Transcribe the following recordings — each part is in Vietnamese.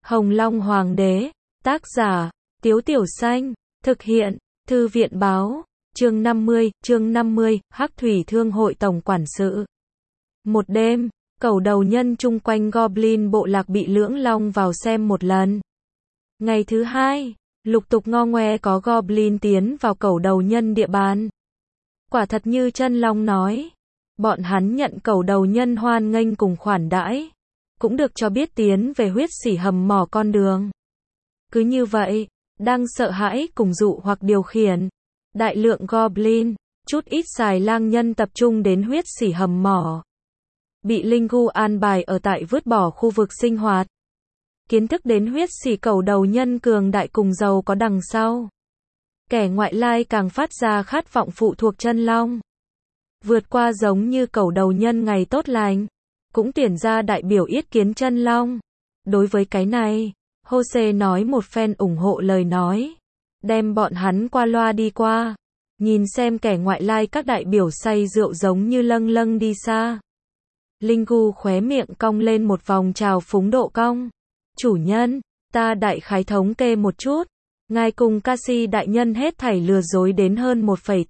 Hồng Long Hoàng đế, tác giả, Tiếu Tiểu Xanh, thực hiện, Thư viện báo, chương 50, Hắc Thủy Thương hội tổng quản sự. Một đêm, cẩu đầu nhân chung quanh Goblin bộ lạc bị Lưỡng Long vào xem một lần. Ngày thứ hai, lục tục ngo ngoe có Goblin tiến vào cẩu đầu nhân địa bàn. Quả thật như Chân Long nói, bọn hắn nhận cẩu đầu nhân hoan nghênh cùng khoản đãi, cũng được cho biết tiến về huyết sỉ hầm mỏ con đường. Cứ như vậy, đang sợ hãi cùng dụ hoặc điều khiển, đại lượng Goblin, chút ít xài lang nhân tập trung đến huyết sỉ hầm mỏ. Bị Linh Gu an bài ở tại vứt bỏ khu vực sinh hoạt. Kiến thức đến huyết sỉ cẩu đầu nhân cường đại cùng giàu có đằng sau. Kẻ ngoại lai càng phát ra khát vọng phụ thuộc Chân Long. Vượt qua giống như cẩu đầu nhân ngày tốt lành, cũng tuyển ra đại biểu yết kiến Chân Long. Đối với cái này, Jose nói một phen ủng hộ lời nói, đem bọn hắn qua loa đi qua, nhìn xem kẻ ngoại lai các đại biểu say rượu giống như lâng lâng đi xa. Linh Gu khóe miệng cong lên một vòng trào phúng độ cong. Chủ nhân, ta đại khái thống kê một chút, ngài cùng Casi đại nhân hết thảy lừa dối đến hơn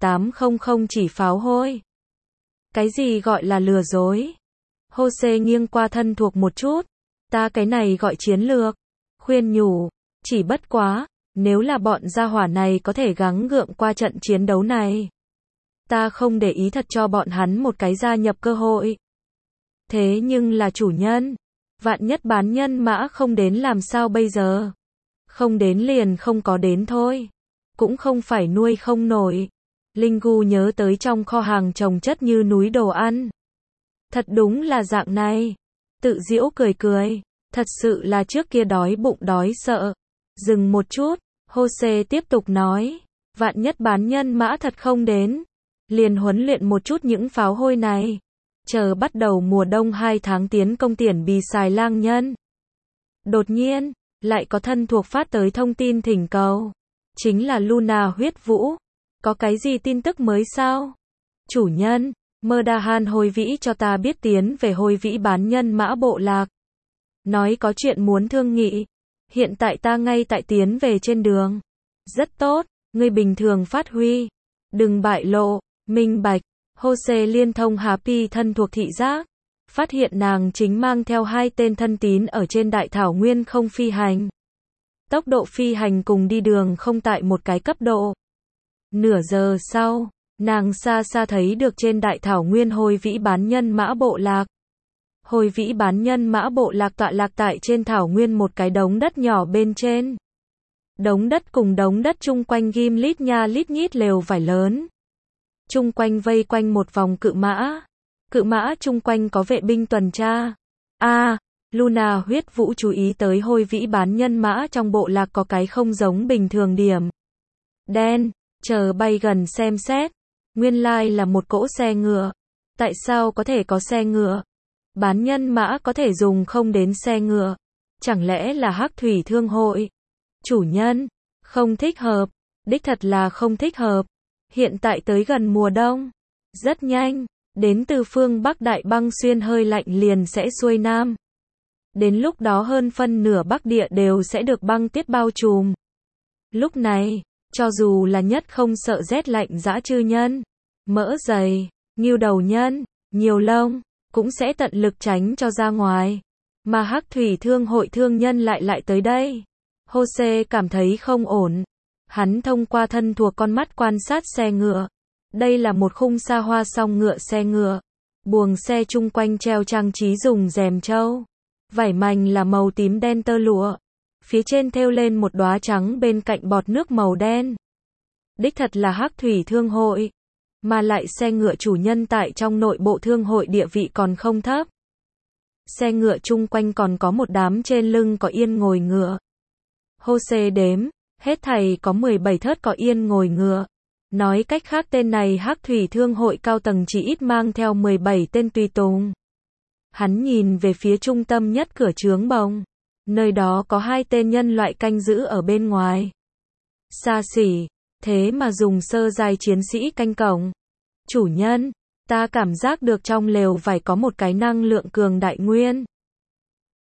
1,800 chỉ pháo hôi. Cái gì gọi là lừa dối? Jose nghiêng qua thân thuộc một chút, ta cái này gọi chiến lược. Khuyên nhủ, chỉ bất quá, nếu là bọn gia hỏa này có thể gắng gượng qua trận chiến đấu này, ta không để ý thật cho bọn hắn một cái gia nhập cơ hội. Thế nhưng là chủ nhân, vạn nhất bán nhân mã không đến làm sao bây giờ? Không đến liền không có đến thôi, cũng không phải nuôi không nổi. Linh Gu nhớ tới trong kho hàng chồng chất như núi đồ ăn. Thật đúng là dạng này. Tự giễu cười cười, thật sự là trước kia đói bụng đói sợ. Dừng một chút, Jose tiếp tục nói, vạn nhất bán nhân mã thật không đến, liền huấn luyện một chút những pháo hôi này. Chờ bắt đầu mùa đông 2 tháng tiến công tiền bì xài lang nhân. Đột nhiên, lại có thân thuộc phát tới thông tin thỉnh cầu. Chính là Luna huyết vũ. Có cái gì tin tức mới sao? Chủ nhân, Murdahan Hôi Vĩ cho ta biết tiến về Hôi Vĩ bán nhân mã bộ lạc. Nói có chuyện muốn thương nghị. Hiện tại ta ngay tại tiến về trên đường. Rất tốt, ngươi bình thường phát huy. Đừng bại lộ, minh bạch. Jose liên thông Happy thân thuộc thị giác. Phát hiện nàng chính mang theo 2 tên thân tín ở trên đại thảo nguyên không phi hành. Tốc độ phi hành cùng đi đường không tại một cái cấp độ. Nửa giờ sau, nàng xa xa thấy được trên đại thảo nguyên Hôi Vĩ bán nhân mã bộ lạc. Hôi Vĩ bán nhân mã bộ lạc tọa lạc tại trên thảo nguyên một cái đống đất nhỏ bên trên. Đống đất cùng đống đất chung quanh ghim lít nha lít nhít lều vải lớn. Chung quanh vây quanh một vòng cự mã. Cự mã chung quanh có vệ binh tuần tra. Luna huyết vũ chú ý tới Hôi Vĩ bán nhân mã trong bộ lạc có cái không giống bình thường điểm. Đen, chờ bay gần xem xét. Nguyên lai là một cỗ xe ngựa. Tại sao có thể có xe ngựa? Bán nhân mã có thể dùng không đến xe ngựa. Chẳng lẽ là Hắc Thủy Thương hội? Chủ nhân, không thích hợp. Đích thật là không thích hợp. Hiện tại tới gần mùa đông. Rất nhanh, đến từ phương Bắc đại băng xuyên hơi lạnh liền sẽ xuôi nam. Đến lúc đó hơn phân nửa Bắc địa đều sẽ được băng tiết bao trùm. Lúc này, cho dù là nhất không sợ rét lạnh dã chư nhân, mỡ dày, ngưu đầu nhân, nhiều lông, cũng sẽ tận lực tránh cho ra ngoài. Mà Hắc Thủy Thương hội thương nhân lại tới đây. Jose cảm thấy không ổn. Hắn thông qua thân thuộc con mắt quan sát xe ngựa. Đây là một khung xa hoa song ngựa xe ngựa. Buồng xe chung quanh treo trang trí dùng rèm trâu. Vải mành là màu tím đen tơ lụa. Phía trên thêu lên một đóa trắng bên cạnh bọt nước màu đen. Đích thật là Hắc Thủy Thương hội. Mà lại xe ngựa chủ nhân tại trong nội bộ thương hội địa vị còn không thấp. Xe ngựa chung quanh còn có một đám trên lưng có yên ngồi ngựa. Jose đếm, hết thảy có 17 thớt có yên ngồi ngựa. Nói cách khác tên này Hắc Thủy Thương hội cao tầng chỉ ít mang theo 17 tên tùy tùng. Hắn nhìn về phía trung tâm nhất cửa trướng bồng. Nơi đó có 2 tên nhân loại canh giữ ở bên ngoài. Xa xỉ, thế mà dùng sơ giai chiến sĩ canh cổng. Chủ nhân, ta cảm giác được trong lều vải có một cái năng lượng cường đại nguyên.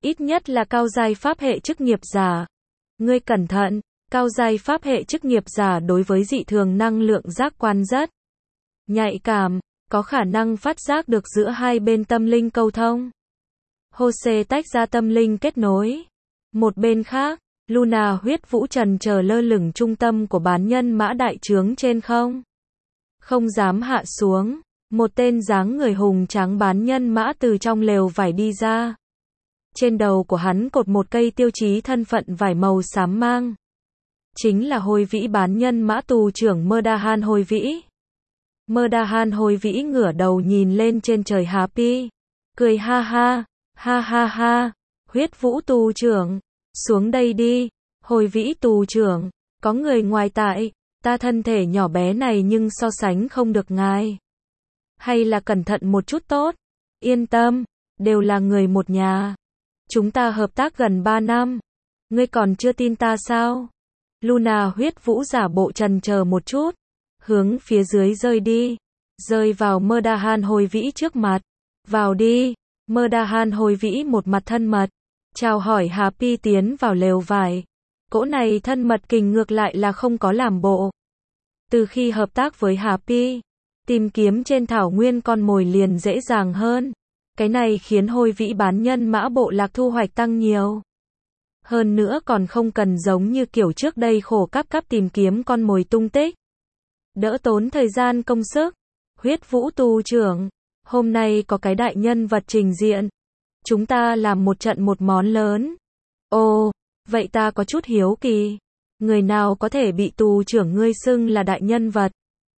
Ít nhất là cao giai pháp hệ chức nghiệp giả. Ngươi cẩn thận, cao giai pháp hệ chức nghiệp giả đối với dị thường năng lượng giác quan rất nhạy cảm, có khả năng phát giác được giữa hai bên tâm linh câu thông. Jose tách ra tâm linh kết nối. Một bên khác, Luna huyết vũ trần chờ lơ lửng trung tâm của bán nhân mã đại trướng trên không. Không dám hạ xuống, một tên dáng người hùng tráng bán nhân mã từ trong lều vải đi ra. Trên đầu của hắn cột một cây tiêu chí thân phận vải màu xám mang. Chính là Hôi Vĩ bán nhân mã tù trưởng Merdahan Hôi Vĩ. Merdahan Hôi Vĩ ngửa đầu nhìn lên trên trời Happy, cười ha ha, ha ha ha, huyết vũ tù trưởng, xuống đây đi, Hôi Vĩ tù trưởng, có người ngoài tại, ta thân thể nhỏ bé này nhưng so sánh không được ngài. Hay là cẩn thận một chút tốt, yên tâm, đều là người một nhà. Chúng ta hợp tác gần 3 năm, ngươi còn chưa tin ta sao? Luna huyết vũ giả bộ trần chờ một chút, hướng phía dưới rơi đi, rơi vào Merdahan Hôi Vĩ trước mặt. Vào đi, Merdahan Hôi Vĩ một mặt thân mật, chào hỏi Happy tiến vào lều vải. Cỗ này thân mật kình ngược lại là không có làm bộ. Từ khi hợp tác với Happy, tìm kiếm trên thảo nguyên con mồi liền dễ dàng hơn. Cái này khiến Hôi Vĩ bán nhân mã bộ lạc thu hoạch tăng nhiều. Hơn nữa còn không cần giống như kiểu trước đây khổ cắp tìm kiếm con mồi tung tích. Đỡ tốn thời gian công sức. Huyết vũ tù trưởng, hôm nay có cái đại nhân vật trình diện. Chúng ta làm một trận một món lớn. Ồ, vậy ta có chút hiếu kỳ. Người nào có thể bị tù trưởng ngươi xưng là đại nhân vật?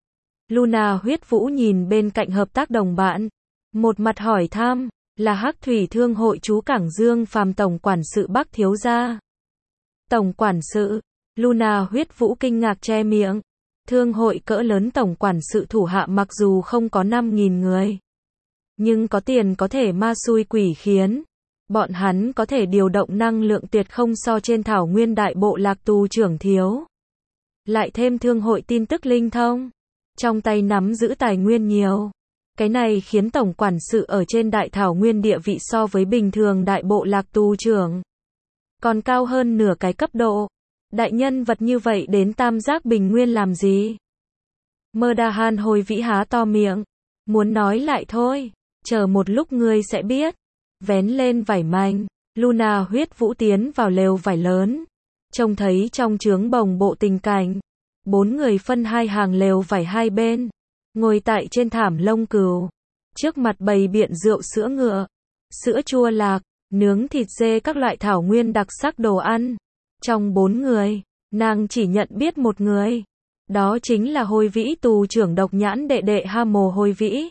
Luna huyết vũ nhìn bên cạnh hợp tác đồng bạn. Một mặt hỏi thăm, là Hắc Thủy Thương hội chú Cảng Dương Phàm tổng quản sự Bắc thiếu gia. Tổng quản sự, Luna huyết vũ kinh ngạc che miệng. Thương hội cỡ lớn tổng quản sự thủ hạ mặc dù không có 5.000 người. Nhưng có tiền có thể ma xui quỷ khiến. Bọn hắn có thể điều động năng lượng tuyệt không so trên thảo nguyên đại bộ lạc tù trưởng thiếu. Lại thêm thương hội tin tức linh thông. Trong tay nắm giữ tài nguyên nhiều. Cái này khiến tổng quản sự ở trên đại thảo nguyên địa vị so với bình thường đại bộ lạc tù trưởng còn cao hơn nửa cái cấp độ. Đại nhân vật như vậy đến Tam Giác Bình Nguyên làm gì? Merdahan Hôi Vĩ há to miệng, muốn nói lại thôi, chờ một lúc ngươi sẽ biết. Vén lên vải manh, Luna huyết vũ tiến vào lều vải lớn, trông thấy trong trướng bồng bộ tình cảnh. 4 người phân hai hàng lều vải hai bên, ngồi tại trên thảm lông cừu, trước mặt bày biện rượu sữa ngựa, sữa chua lạc, nướng thịt dê các loại thảo nguyên đặc sắc đồ ăn. Trong 4 người, nàng chỉ nhận biết một người. Đó chính là Hôi Vĩ tù trưởng độc nhãn đệ đệ Ha Mồ Hôi Vĩ.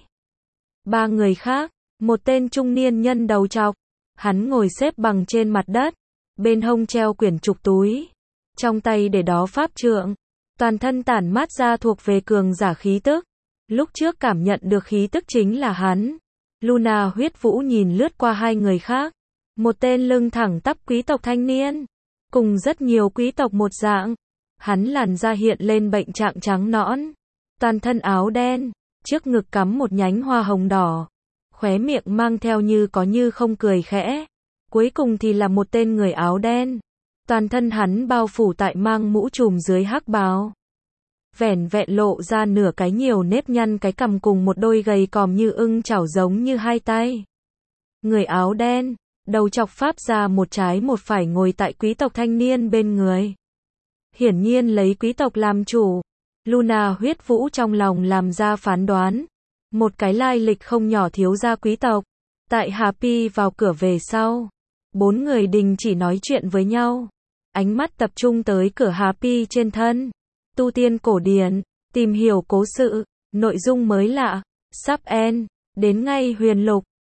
3 người khác, một tên trung niên nhân đầu trọc, hắn ngồi xếp bằng trên mặt đất, bên hông treo quyển trục túi, trong tay để đó pháp trượng, toàn thân tản mát ra thuộc về cường giả khí tức. Lúc trước cảm nhận được khí tức chính là hắn. Luna huyết vũ nhìn lướt qua hai người khác, một tên lưng thẳng tắp quý tộc thanh niên, cùng rất nhiều quý tộc một dạng. Hắn làn da hiện lên bệnh trạng trắng nõn, toàn thân áo đen, trước ngực cắm một nhánh hoa hồng đỏ, khóe miệng mang theo như có như không cười khẽ. Cuối cùng thì là một tên người áo đen, toàn thân hắn bao phủ tại mang mũ trùm dưới hắc bào, vẻn vẹn lộ ra nửa cái nhiều nếp nhăn cái cằm cùng một đôi gầy còm như ưng chảo giống như hai tay. Người áo đen, đầu chọc pháp ra một trái một phải ngồi tại quý tộc thanh niên bên người. Hiển nhiên lấy quý tộc làm chủ. Luna huyết vũ trong lòng làm ra phán đoán. Một cái lai lịch không nhỏ thiếu gia quý tộc. Tại Happy vào cửa về sau, 4 người đình chỉ nói chuyện với nhau. Ánh mắt tập trung tới cửa Happy trên thân. Tu tiên cổ điển, tìm hiểu cố sự, nội dung mới lạ, sắp end, đến ngay huyền lục.